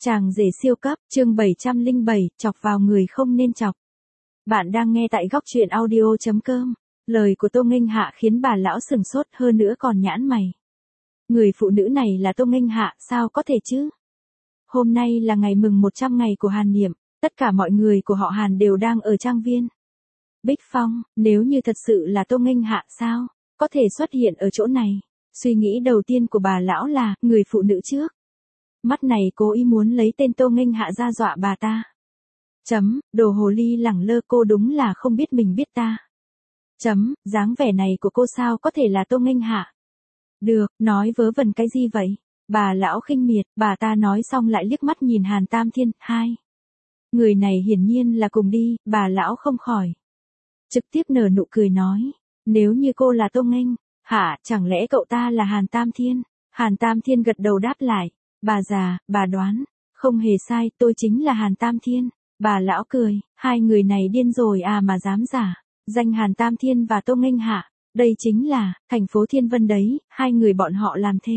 Chàng rể siêu cấp, chương 707, chọc vào người không nên chọc. Bạn đang nghe tại góc truyện audio.com. Lời của Tô Nghênh Hạ khiến bà lão sừng sốt hơn nữa còn nhãn mày. Người phụ nữ này là Tô Nghênh Hạ, sao có thể chứ? Hôm nay là ngày mừng 100 ngày của Hàn Niệm, tất cả mọi người của họ Hàn đều đang ở trang viên. Bích Phong, nếu như thật sự là Tô Nghênh Hạ sao, có thể xuất hiện ở chỗ này? Suy nghĩ đầu tiên của bà lão là, người phụ nữ trước. Mắt này cố ý muốn lấy tên Tô Nghênh Hạ ra dọa bà ta. Đồ hồ ly lẳng lơ, cô đúng là không biết mình biết ta. Dáng vẻ này của cô sao có thể là Tô Nghênh Hạ? Được, nói vớ vẩn cái gì vậy? Bà lão khinh miệt, bà ta nói xong lại liếc mắt nhìn Hàn Tam Thiên, hai. Người này hiển nhiên là cùng đi, bà lão không khỏi. Trực tiếp nở nụ cười nói, nếu như cô là Tô Nghênh Hạ, chẳng lẽ cậu ta là Hàn Tam Thiên? Hàn Tam Thiên gật đầu đáp lại, bà già, bà đoán, không hề sai, tôi chính là Hàn Tam Thiên. Bà lão cười, hai người này điên rồi à mà dám giả danh Hàn Tam Thiên và Tô Nghênh Hạ, đây chính là thành phố Thiên Vân đấy, hai người bọn họ làm thế.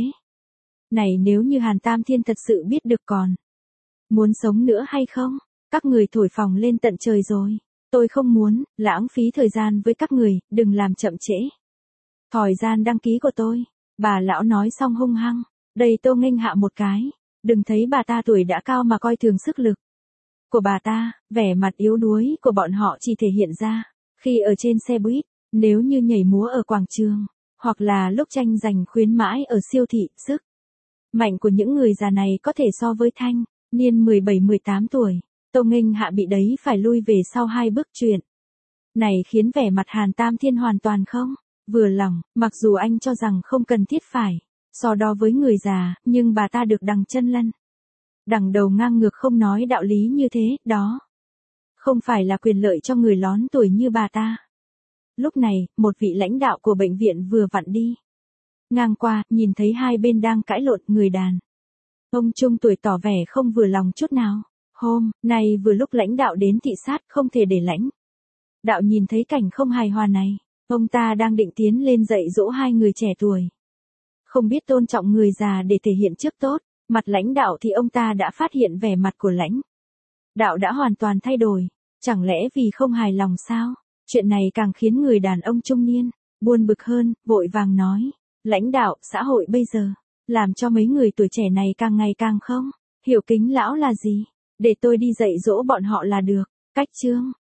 Này nếu như Hàn Tam Thiên thật sự biết được còn muốn sống nữa hay không? Các người thổi phồng lên tận trời rồi. Tôi không muốn lãng phí thời gian với các người, đừng làm chậm trễ thời gian đăng ký của tôi. Bà lão nói xong hung hăng đầy Tô Nghênh Hạ một cái. Đừng thấy bà ta tuổi đã cao mà coi thường sức lực của bà ta, vẻ mặt yếu đuối của bọn họ chỉ thể hiện ra khi ở trên xe buýt, nếu như nhảy múa ở quảng trường, hoặc là lúc tranh giành khuyến mãi ở siêu thị. Sức mạnh của những người già này có thể so với thanh niên 17-18 tuổi. Tô Nghênh Hạ bị đấy phải lui về sau hai bước. Chuyện này khiến vẻ mặt Hàn Tam Thiên hoàn toàn không vừa lòng, mặc dù anh cho rằng không cần thiết phải so đo với người già, nhưng bà ta được đằng chân lân đằng đầu ngang ngược không nói đạo lý như thế, đó không phải là quyền lợi cho người lón tuổi như bà ta. Lúc này, một vị lãnh đạo của bệnh viện vừa vặn đi ngang qua, nhìn thấy hai bên đang cãi lộn. Người đàn ông trung tuổi tỏ vẻ không vừa lòng chút nào. Hôm nay vừa lúc lãnh đạo đến thị sát, không thể để lãnh đạo nhìn thấy cảnh không hài hòa này. Ông ta đang định tiến lên dạy dỗ hai người trẻ tuổi, không biết tôn trọng người già để thể hiện trước tốt mặt lãnh đạo, thì ông ta đã phát hiện vẻ mặt của lãnh đạo đã hoàn toàn thay đổi. Chẳng lẽ vì không hài lòng sao? Chuyện này càng khiến người đàn ông trung niên buồn bực hơn, vội vàng nói, lãnh đạo, xã hội bây giờ làm cho mấy người tuổi trẻ này càng ngày càng không hiểu kính lão là gì, để tôi đi dạy dỗ bọn họ là được. Cách chương